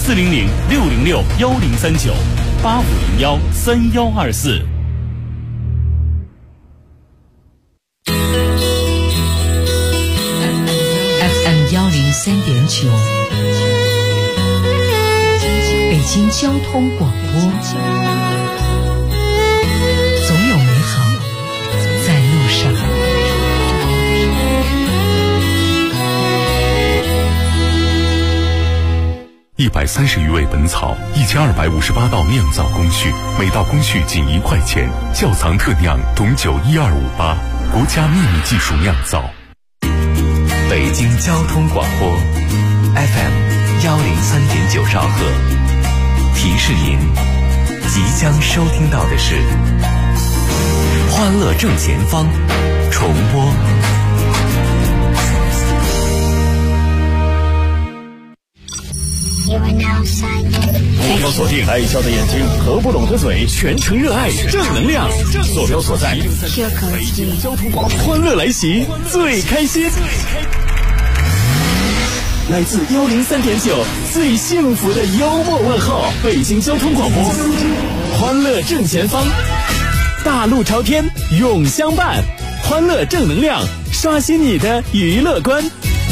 400-606-1039，8501-3124。 FM103.9，北京交通广播，总有美好在路上。 130余味本草，1258道酿造工序，每道工序仅1块钱。窖藏特酿董酒12588，国家秘密技术酿造。 北京交通广播 FM103.9兆赫，提示您即将收听到的是《欢乐正前方》重播。 目标锁定爱笑的眼睛，合不拢的嘴，全程热爱正能量。坐标所在，北京交通广播，欢乐来袭，最开心。来自103.9最幸福的幽默问候，北京交通广播，欢乐正前方，大路朝天永相伴，欢乐正能量，刷新你的娱乐观。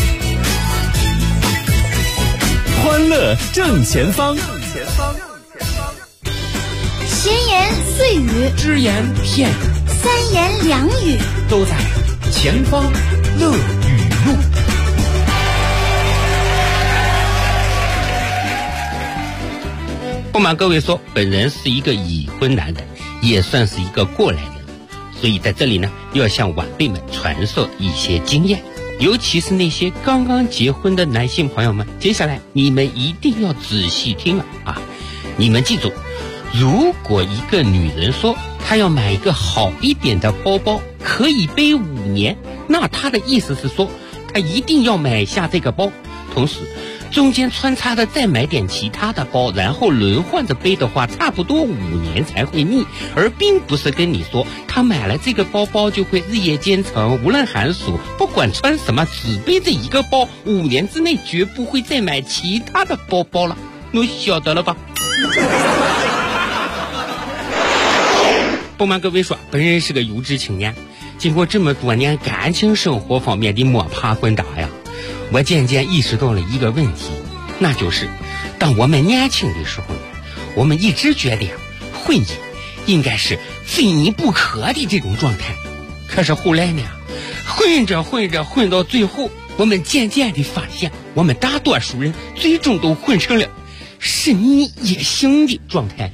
欢乐正前方， 闲言碎语， 只言片语， 三言两语， 都在前方乐语录。不瞒各位说，本人是一个已婚男人，也算是一个过来人，所以在这里呢，要向晚辈们传授一些经验。尤其是那些刚刚结婚的男性朋友们，接下来你们一定要仔细听了啊！你们记住，如果一个女人说她要买一个好一点的包包，可以背5年，那她的意思是说，她一定要买下这个包，同时中间穿插的再买点其他的包，然后轮换着背的话，差不多5年才会腻，而并不是跟你说他买了这个包包就会日夜兼程，无论寒暑不管穿什么只背这一个包，5年之内绝不会再买其他的包包了，你晓得了吧？不瞒各位说，本人是个有志青年，经过这么多年感情生活方面的摸爬滚打呀，我渐渐意识到了一个问题，那就是当我们年轻的时候呢，我们一直觉得婚姻应该是非你不可的这种状态，可是后来呢，混到最后，我们渐渐地发现，我们大多数人最终都混成了是你也行的状态。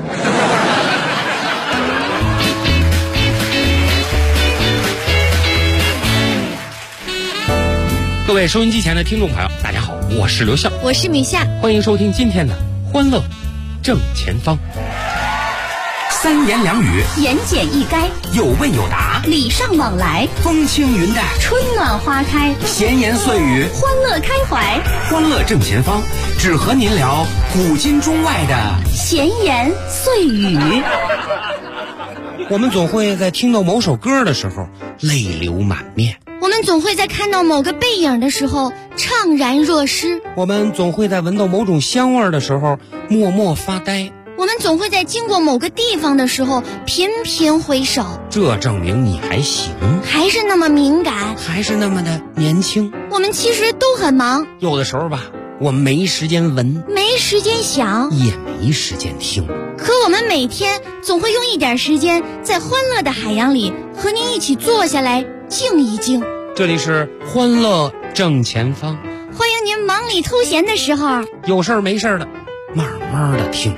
各位收音机前的听众朋友，大家好，我是刘笑， 我是米夏， 欢迎收听今天的欢乐正前方。 三言两语， 言简意赅， 有问有答， 礼尚往来， 风轻云淡， 春暖花开， 闲言碎语， 欢乐开怀。 欢乐正前方，只和您聊古今中外的闲言碎语。 我们总会在听到某首歌的时候泪流满面， 我们总会在看到某个背影的时候怅然若失， 我们总会在闻到某种香味的时候默默发呆， 我们总会在经过某个地方的时候频频回首。 这证明你还行， 还是那么敏感， 还是那么的年轻。 我们其实都很忙， 有的时候吧，我们没时间闻， 没时间想， 也没时间听， 可我们每天总会用一点时间在欢乐的海洋里和您一起坐下来静一静。 这里是欢乐正前方， 欢迎您忙里偷闲的时候有事儿没事儿的慢慢的听，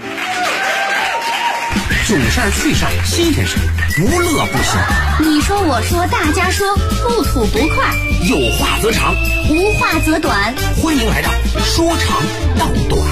囧事儿趣事儿新鲜事儿，无乐不行。 你说我说大家说，不吐不快， 有话则长， 无话则短， 欢迎来到说长道短。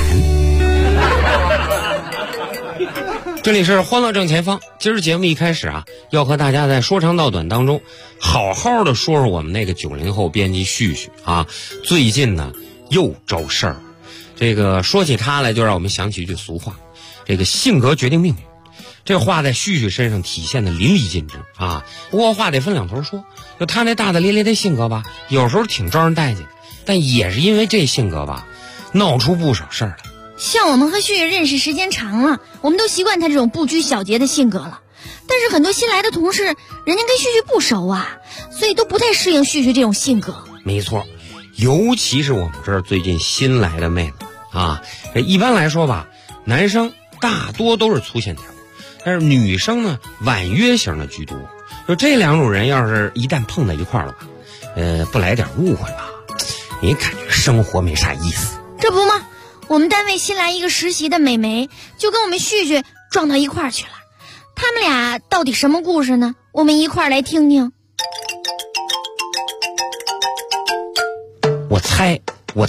这里是欢乐正前方，今儿节目一开始啊，要和大家在说长道短当中好好的说说我们那个90后编辑旭旭啊，最近呢又招事儿。这个说起他来，就让我们想起一句俗话，这个性格决定命运。这话在旭旭身上体现的淋漓尽致啊。不过话得分两头说，就他那大大咧咧的性格吧，有时候挺招人待见，但也是因为这性格吧，闹出不少事儿来。 像我们和旭旭认识时间长了，我们都习惯他这种不拘小节的性格了。但是很多新来的同事，人家跟旭旭不熟啊，所以都不太适应旭旭这种性格。 没错，尤其是我们这儿最近新来的妹子啊，一般来说吧，男生大多都是粗线条，但是女生呢婉约型的居多。就这两种人要是一旦碰在一块儿了吧，不来点误会吧，你感觉生活没啥意思。 这不吗？我们单位新来一个实习的美眉，就跟我们旭旭撞到一块儿去了。他们俩到底什么故事呢？我们一块儿来听听。 我猜。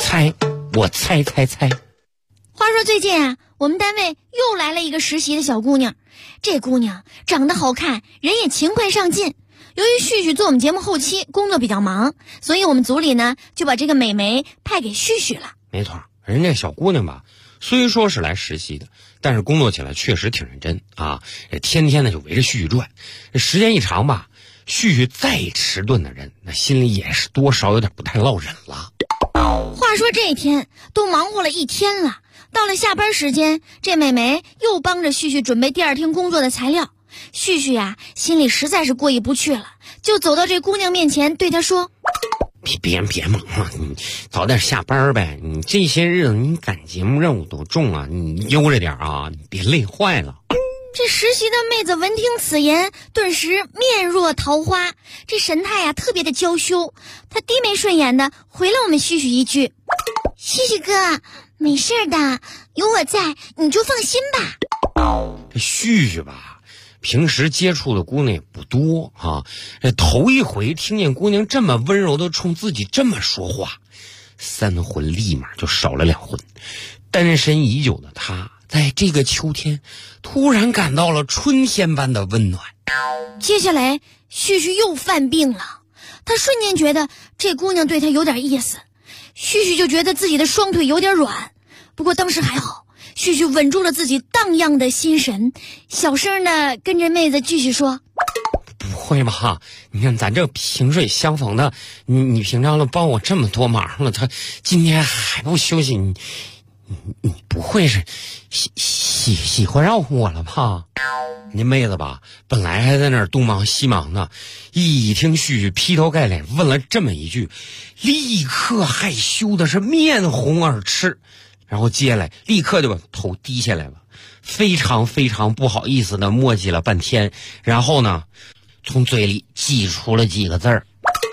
话说最近啊，我们单位又来了一个实习的小姑娘。这姑娘长得好看，人也勤快上进。由于旭旭做我们节目后期工作比较忙，所以我们组里呢就把这个美眉派给旭旭了。 没错，人家小姑娘吧，虽说是来实习的，但是工作起来确实挺认真啊，天天呢就围着旭旭转。时间一长吧，旭旭再迟钝的人，那心里也是多少有点不太落忍了。 话说这一天都忙活了一天了，到了下班时间，这美眉又帮着旭旭准备第二天工作的材料。旭旭呀，心里实在是过意不去了，就走到这姑娘面前对她说： 别忙了，你早点下班呗。你这些日子你赶节目任务都重啊，你悠着点啊，你别累坏了。 这实习的妹子闻听此言，顿时面若桃花，这神态呀特别的娇羞。她低眉顺眼的回了我们旭旭一句：旭旭哥，没事的，有我在，你就放心吧。 这旭旭吧，平时接触的姑娘也不多啊，头一回听见姑娘这么温柔的冲自己这么说话，三魂立马就少了2魂。单身已久的他，在这个秋天突然感到了春天般的温暖。 接下来旭旭又犯病了，他瞬间觉得这姑娘对他有点意思。旭旭就觉得自己的双腿有点软，不过当时还好，旭旭稳住了自己荡漾的心神，小声的跟着妹子继续说： 不会吧，你看咱这萍水相逢的，你平常都帮我这么多忙了，他今天还不休息，你不会是喜欢上我了吧？那妹子吧，本来还在那儿东忙西忙呢，一听旭旭劈头盖脸问了这么一句，立刻害羞的是面红耳赤，然后接下来立刻就把头低下来了，非常非常不好意思的磨叽了半天，然后呢，从嘴里挤出了几个字儿：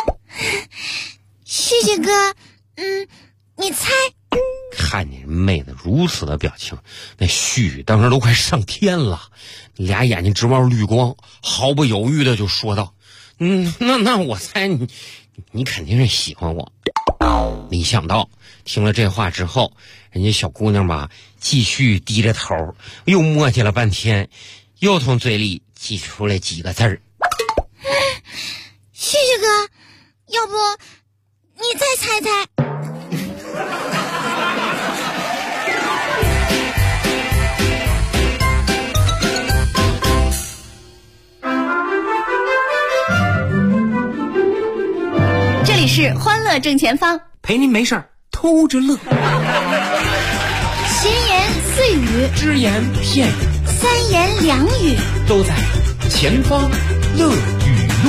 旭旭哥，你猜？ 看见妹子如此的表情，那旭旭当时都快上天了，俩眼睛直冒绿光，毫不犹豫的就说道：那我猜你肯定是喜欢我。没想到听了这话之后，人家小姑娘吧继续低着头，又磨叽了半天，又从嘴里挤出来几个字儿： 旭旭哥，要不你再猜猜？这里是欢乐正前方， 陪您没事偷着乐， 闲言碎语， 只言片语， 三言两语， 都在前方乐语录。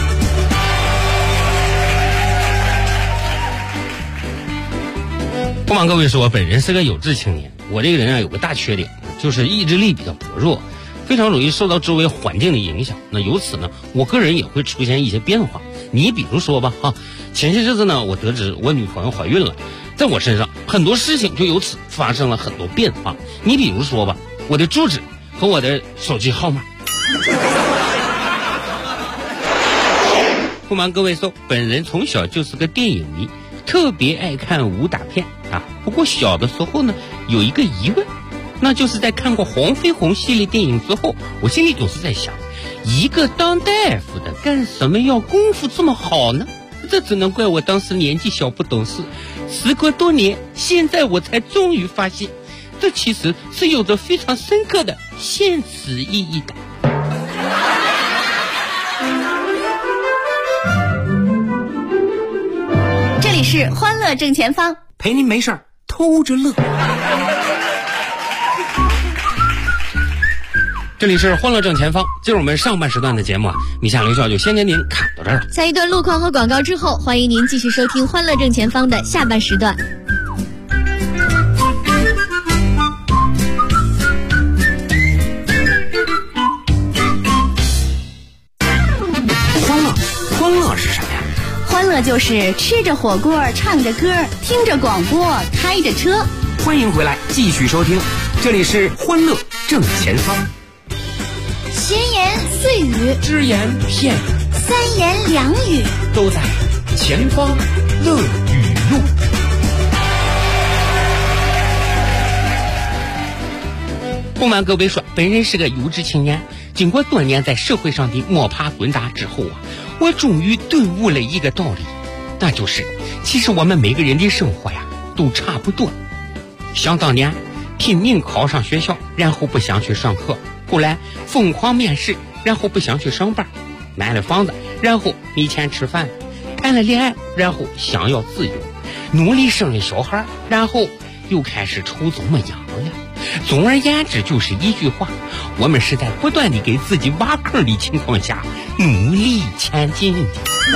不瞒各位说，本人是个有志青年，我这个人啊有个大缺点，就是意志力比较薄弱，非常容易受到周围环境的影响。那由此呢，我个人也会出现一些变化。你比如说吧，前些日子呢，我得知我女朋友怀孕了，在我身上很多事情就由此发生了很多变化。你比如说吧，我的住址和我的手机号码。不瞒各位说，本人从小就是个电影迷，特别爱看武打片啊。不过小的时候呢，有一个疑问，那就是在看过黄飞鸿系列电影之后，我心里总是在想，一个当大夫的干什么要功夫这么好呢？这只能怪我当时年纪小不懂事。时隔多年，现在我才终于发现，这其实是有着非常深刻的现实意义的。 这里是欢乐正前方， 陪您没事偷着乐。 这里是欢乐正前方，今儿我们上半时段的节目啊，米夏刘笑就先跟您侃到这儿了。 在一段路况和广告之后，欢迎您继续收听欢乐正前方的下半时段。 欢乐是什么呀？ 欢乐就是吃着火锅，唱着歌，听着广播，开着车。 欢迎回来，继续收听，这里是欢乐正前方。 闲言碎语， 只言片语， 三言两语， 都在前方乐语录。 不瞒各位说，本人是个有志青年，经过多年在社会上的摸爬滚打之后啊，我终于顿悟了一个道理，那就是其实我们每个人的生活呀都差不多。想当年拼命考上学校，然后不想去上课，后来疯狂面试，然后不想去上班，买了房子，然后没钱吃饭，谈了恋爱，然后想要自由，努力生了小孩，然后又开始愁怎么养了。总而言之就是一句话，我们是在不断地给自己挖坑的情况下努力前进的。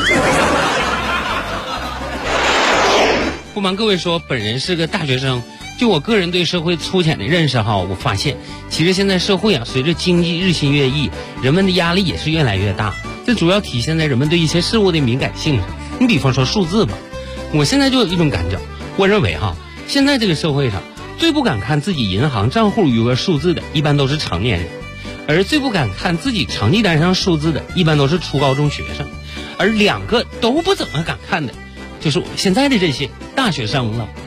不瞒各位说，本人是个大学生，就我个人对社会粗浅的认识哈，我发现其实现在社会啊，随着经济日新月异，人们的压力也是越来越大，这主要体现在人们对一些事物的敏感性上。你比方说数字吧，我现在就有一种感觉，我认为哈，现在这个社会上最不敢看自己银行账户余额数字的一般都是成年人，而最不敢看自己成绩单上数字的一般都是初高中学生，而两个都不怎么敢看的就是我现在的这些大学生了。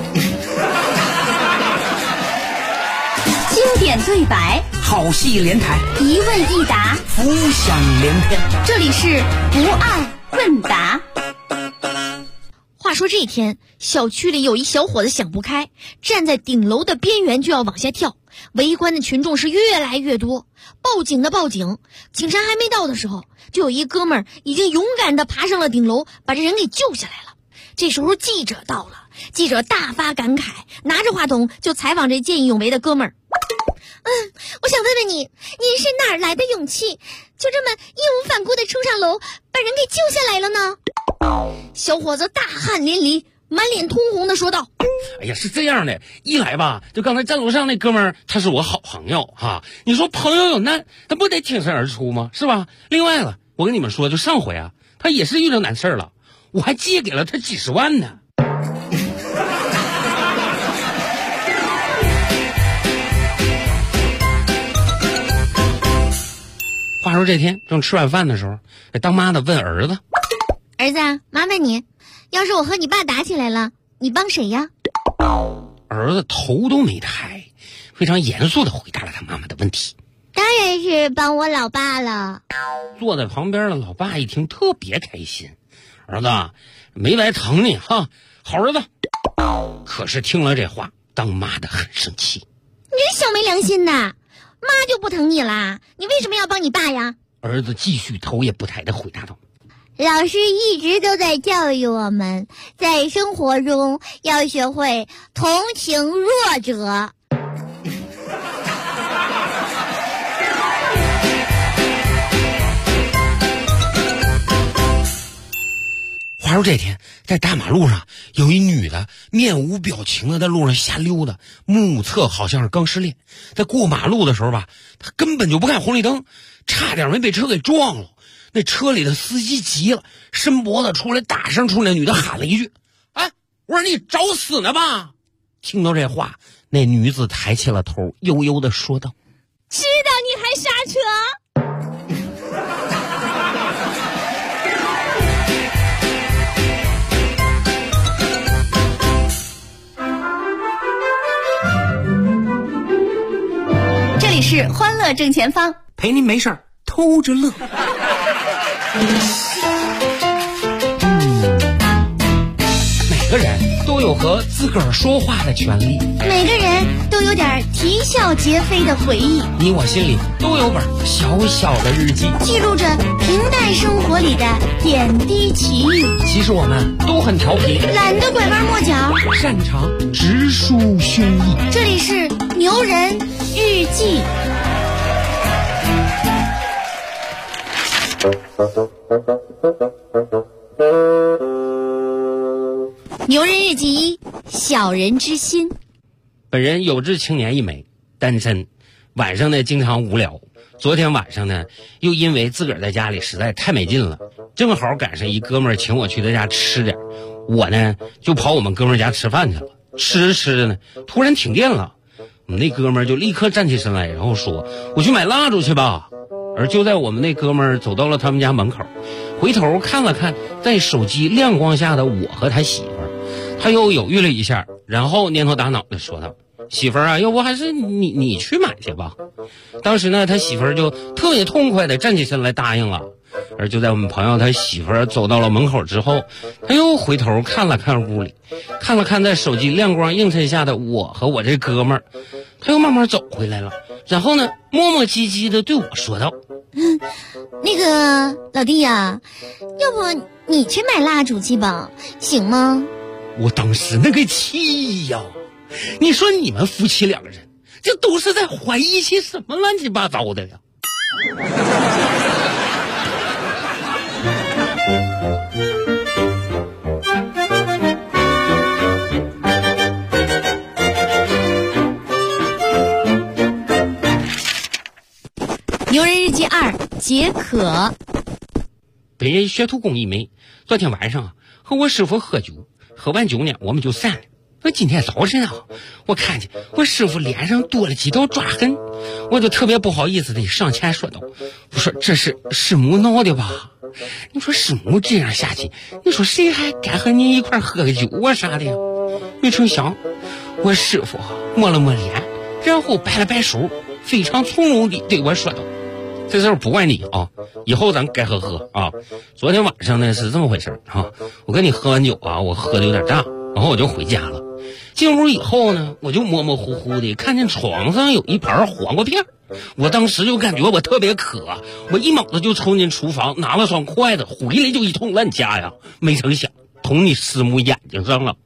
经典对白， 好戏连台， 一问一答， 浮想联翩。 这里是不二问答。 话说这天，小区里有一小伙子想不开，站在顶楼的边缘就要往下跳，围观的群众是越来越多，报警的报警，警察还没到的时候，就有一哥们儿已经勇敢地爬上了顶楼，把这人给救下来了。这时候记者到了，记者大发感慨，拿着话筒就采访这见义勇为的哥们儿。我想问问你是哪儿来的勇气，就这么义无反顾地冲上楼，把人给救下来了呢？小伙子大汗淋漓，满脸通红地说道： 哎呀，是这样的，一来吧，就刚才站楼上那哥们儿，他是我好朋友哈。你说朋友有难，他不得挺身而出吗？是吧？另外了，我跟你们说，就上回啊，他也是遇到难事了，我还借给了他几十万呢。话说这天正吃完饭的时候，当妈的问儿子： 儿子，妈问你，要是我和你爸打起来了，你帮谁呀？ 儿子头都没抬，非常严肃地回答了他妈妈的问题： 当然是帮我老爸了。 坐在旁边的老爸一听特别开心，儿子没白疼你哈，好儿子。可是听了这话，当妈的很生气： 你这小没良心的，妈就不疼你啦，你为什么要帮你爸呀？ 儿子继续头也不抬地回答道： 老师一直都在教育我们，在生活中要学会同情弱者。 话说这天，在大马路上有一女的面无表情的在路上瞎溜达，目测好像是刚失恋。在过马路的时候吧，她根本就不看红绿灯，差点没被车给撞了。那车里的司机急了，伸脖子出来，大声冲那女的喊了一句：哎，我说你找死呢吧！听到这话，那女子抬起了头，悠悠地说道： 知道你还刹车。 这里是欢乐正前方， 陪您没事儿偷着乐。 每个人都有和自个儿说话的权利， 每个人都有点啼笑皆非的回忆， 你我心里都有本小小的日记， 记录着平淡生活里的点滴奇遇。 其实我们都很调皮， 懒得拐弯抹角， 擅长直抒胸臆。 这里是牛人日记。 牛人日记一，小人之心。 本人有志青年一枚，单身，晚上呢经常无聊。昨天晚上呢，又因为自个儿在家里实在太没劲了，正好赶上一哥们儿请我去他家吃点，我呢就跑我们哥们儿家吃饭去了。吃着呢，突然停电了，我们那哥们儿就立刻站起身来，然后说：“我去买蜡烛去吧。”而就在我们那哥们儿走到了他们家门口，回头看了看在手机亮光下的我和他媳妇儿，他又犹豫了一下，然后蔫头打脑的说道：“媳妇儿啊，要不还是你去买去吧。”当时呢，他媳妇儿就特别痛快的站起身来答应了。而就在我们朋友他媳妇儿走到了门口之后，他又回头看了看屋里，看了看在手机亮光映衬下的我和我这哥们儿，他又慢慢走回来了，然后呢磨磨唧唧的对我说道：“ 那个老弟呀，要不你去买蜡烛去吧，行吗？” 我当时那个气呀！你说你们夫妻两个人，这都是在怀疑些什么乱七八糟的呀？ 牛人日记二，解渴。 本人学徒工一枚，昨天晚上和我师傅喝酒，喝完酒呢，我们就散了。今天早晨啊，我看见我师傅脸上多了几道抓痕，我就特别不好意思的上前说道：“我说这是师母闹的吧？你说师母这样下去，你说谁还敢和你一块喝个酒啊啥的呀？”没成想，我师傅摸了摸脸，然后摆了摆手，非常从容地对我说道：“这事儿不怪你啊，以后咱该喝喝啊。昨天晚上呢是这么回事啊，我跟你喝完酒啊，我喝的有点大，然后我就回家了。进屋以后呢，我就模模糊糊的看见床上有一盘黄瓜片，我当时就感觉我特别渴，我一猛子就冲进厨房拿了双筷子，回来就一通乱夹呀，没成想捅你师母眼睛上了。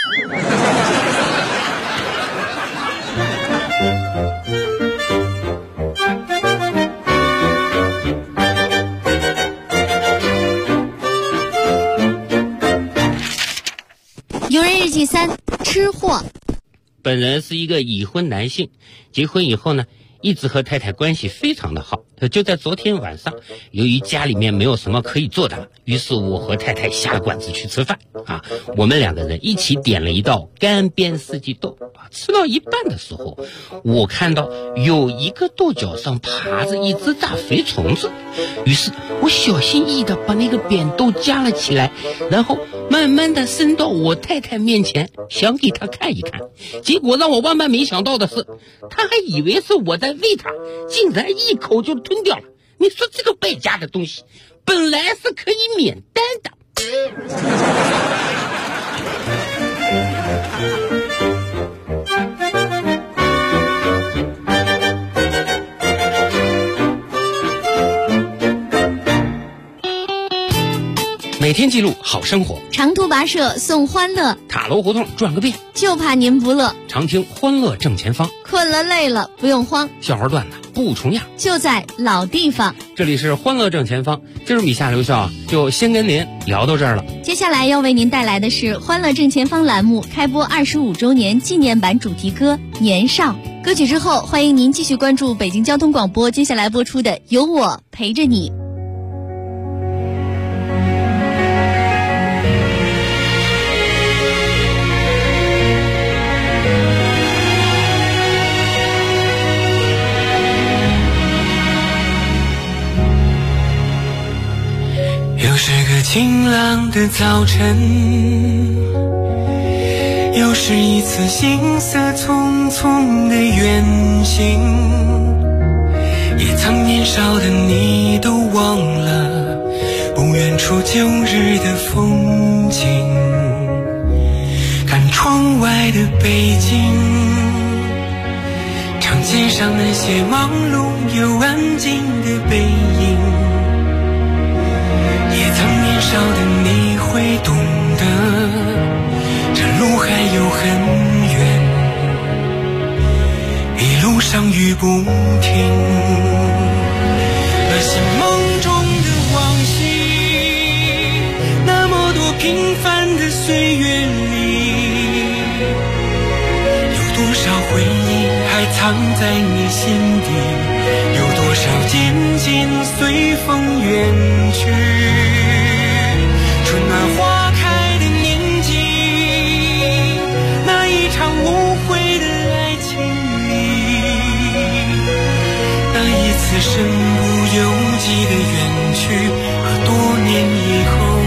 牛人日记三，吃货。 本人是一个已婚男性，结婚以后呢，一直和太太关系非常的好。就在昨天晚上，由于家里面没有什么可以做的，于是我和太太下了馆子去吃饭啊。我们两个人一起点了一道干煸四季豆啊。吃到一半的时候，我看到有一个豆角上爬着一只大肥虫子，于是我小心翼翼的把那个扁豆夹了起来，然后慢慢的伸到我太太面前，想给她看一看。结果让我万万没想到的是，她还以为是我在喂她，竟然一口就吞掉了。你说这个败家的东西，本来是可以免单的。每天记录好生活， 长途跋涉送欢乐， 塔楼胡同转个遍， 就怕您不乐。 常听欢乐正前方， 困了累了不用慌， 笑话段子不重样， 就在老地方。 这里是欢乐正前方，今儿米夏刘笑就先跟您聊到这儿了。 接下来要为您带来的是欢乐正前方栏目开播25周年纪念版主题歌《年少》。歌曲之后，欢迎您继续关注北京交通广播接下来播出的《有我陪着你》。 又是个晴朗的早晨，又是一次行色匆匆的远行，也曾年少的你都忘了不远处旧日的风景，看窗外的北京，长街上那些忙碌又安静的背影，也曾年少的你会懂得，这路还有很远，一路上雨不停，那些梦中的往事平凡的岁月里，有多少回忆还藏在你心底，有多少渐渐随风远去。春暖花开的年纪，那一场无悔的爱情里，那一次身不由己的远去，和多年以后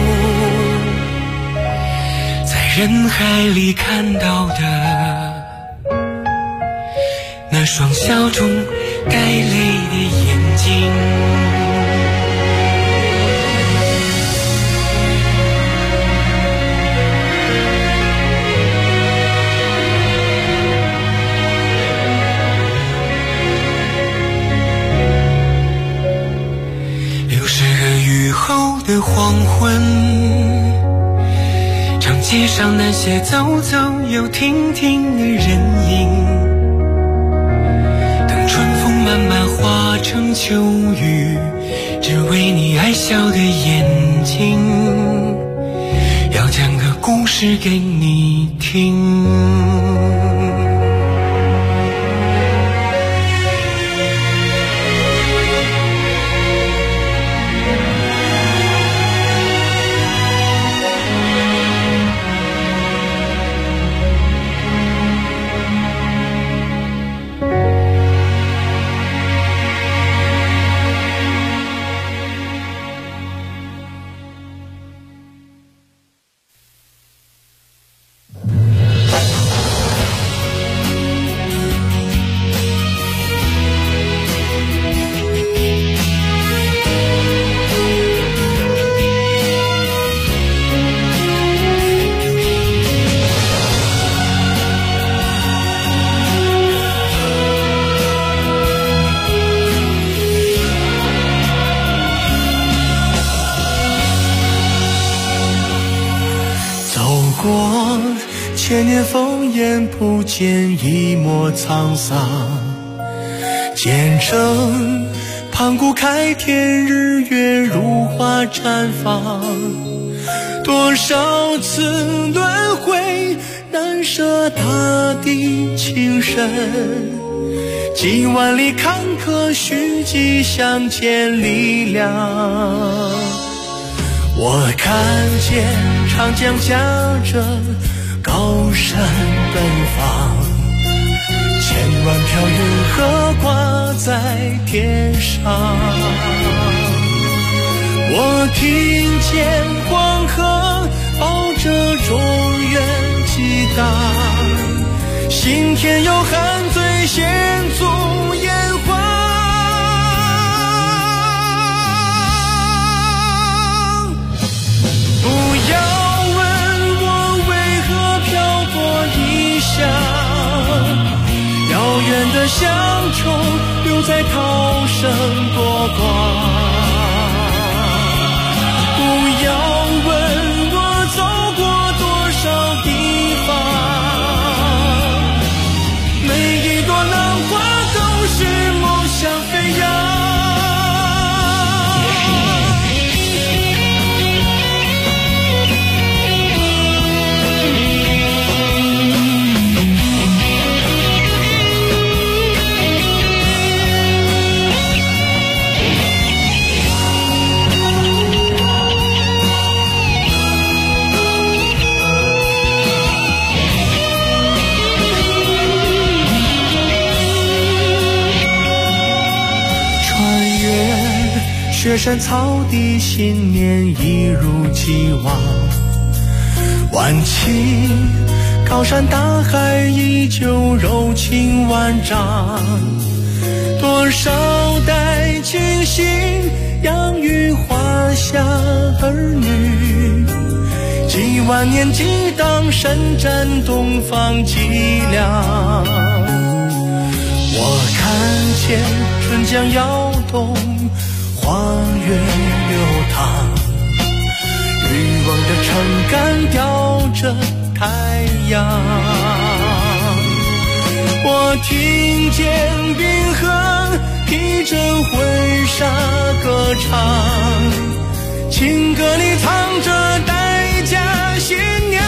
在人海里看到的那双笑中带泪的眼睛。60个雨后的黄昏，长街上那些走走又停停的人影，等春风慢慢化成秋雨，只为你爱笑的眼睛，要讲个故事给你听。 千年烽烟不见一抹沧桑，见证盘古开天，日月如花绽放。多少次轮回，难舍大地情深，几万里坎坷，虚迹相见力量。我看见长江夹着高山奔放，千万条云河挂在天上。我听见黄河抱着中原激荡，心田有汉醉献足烟花。不要遥远的乡愁留在涛声波光，不要问我走过多少地方，每一朵浪花都是梦想飞扬。雪山草地，信念一如既往。万顷高山大海，依旧柔情万丈。多少代清醒，养育华夏儿女。几万年激荡，伸展东方脊梁。我看见春江摇动，花月流淌，渔翁的撑杆吊着太阳。我听见冰河披着婚纱歌唱，情歌里藏着代价的新娘。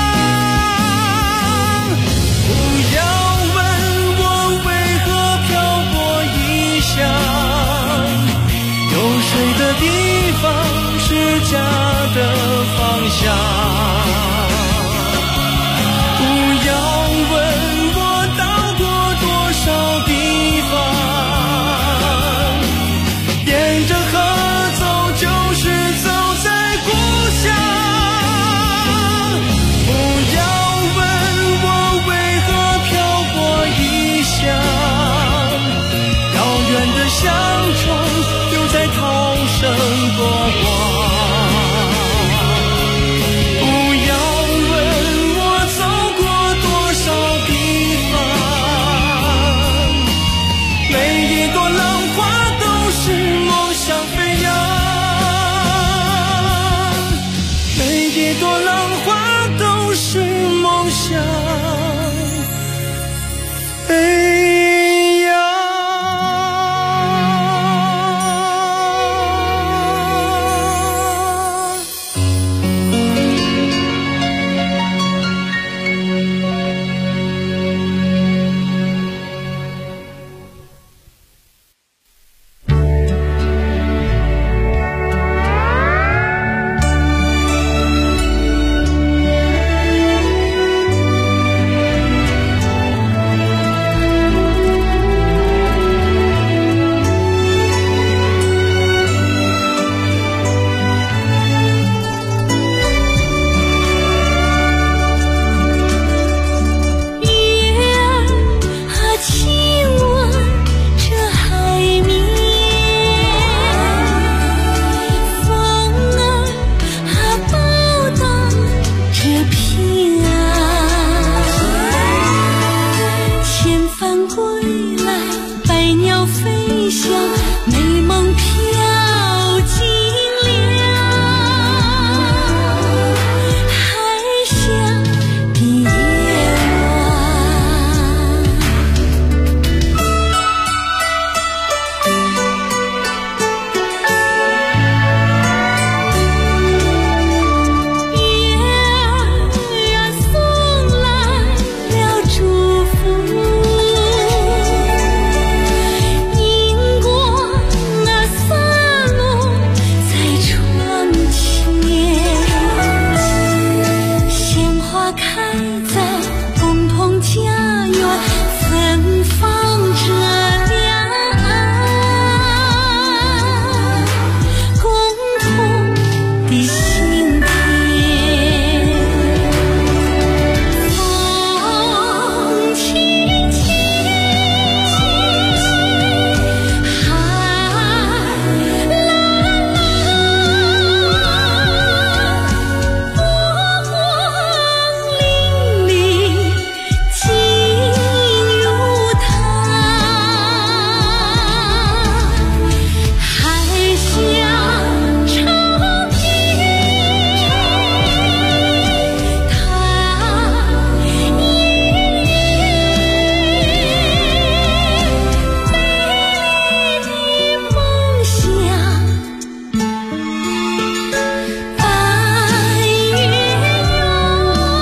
不要问我为何漂泊异乡，有水的地方是家的方向。不要问我到过多少地方，沿着河走就是走在故乡。不要问我为何漂泊异乡，遥远的乡愁留在涛声波光。不要问我走过多少地方，每一朵浪花都是梦想飞扬，每一朵浪花都是梦想飞扬。 归来，百鸟飞翔。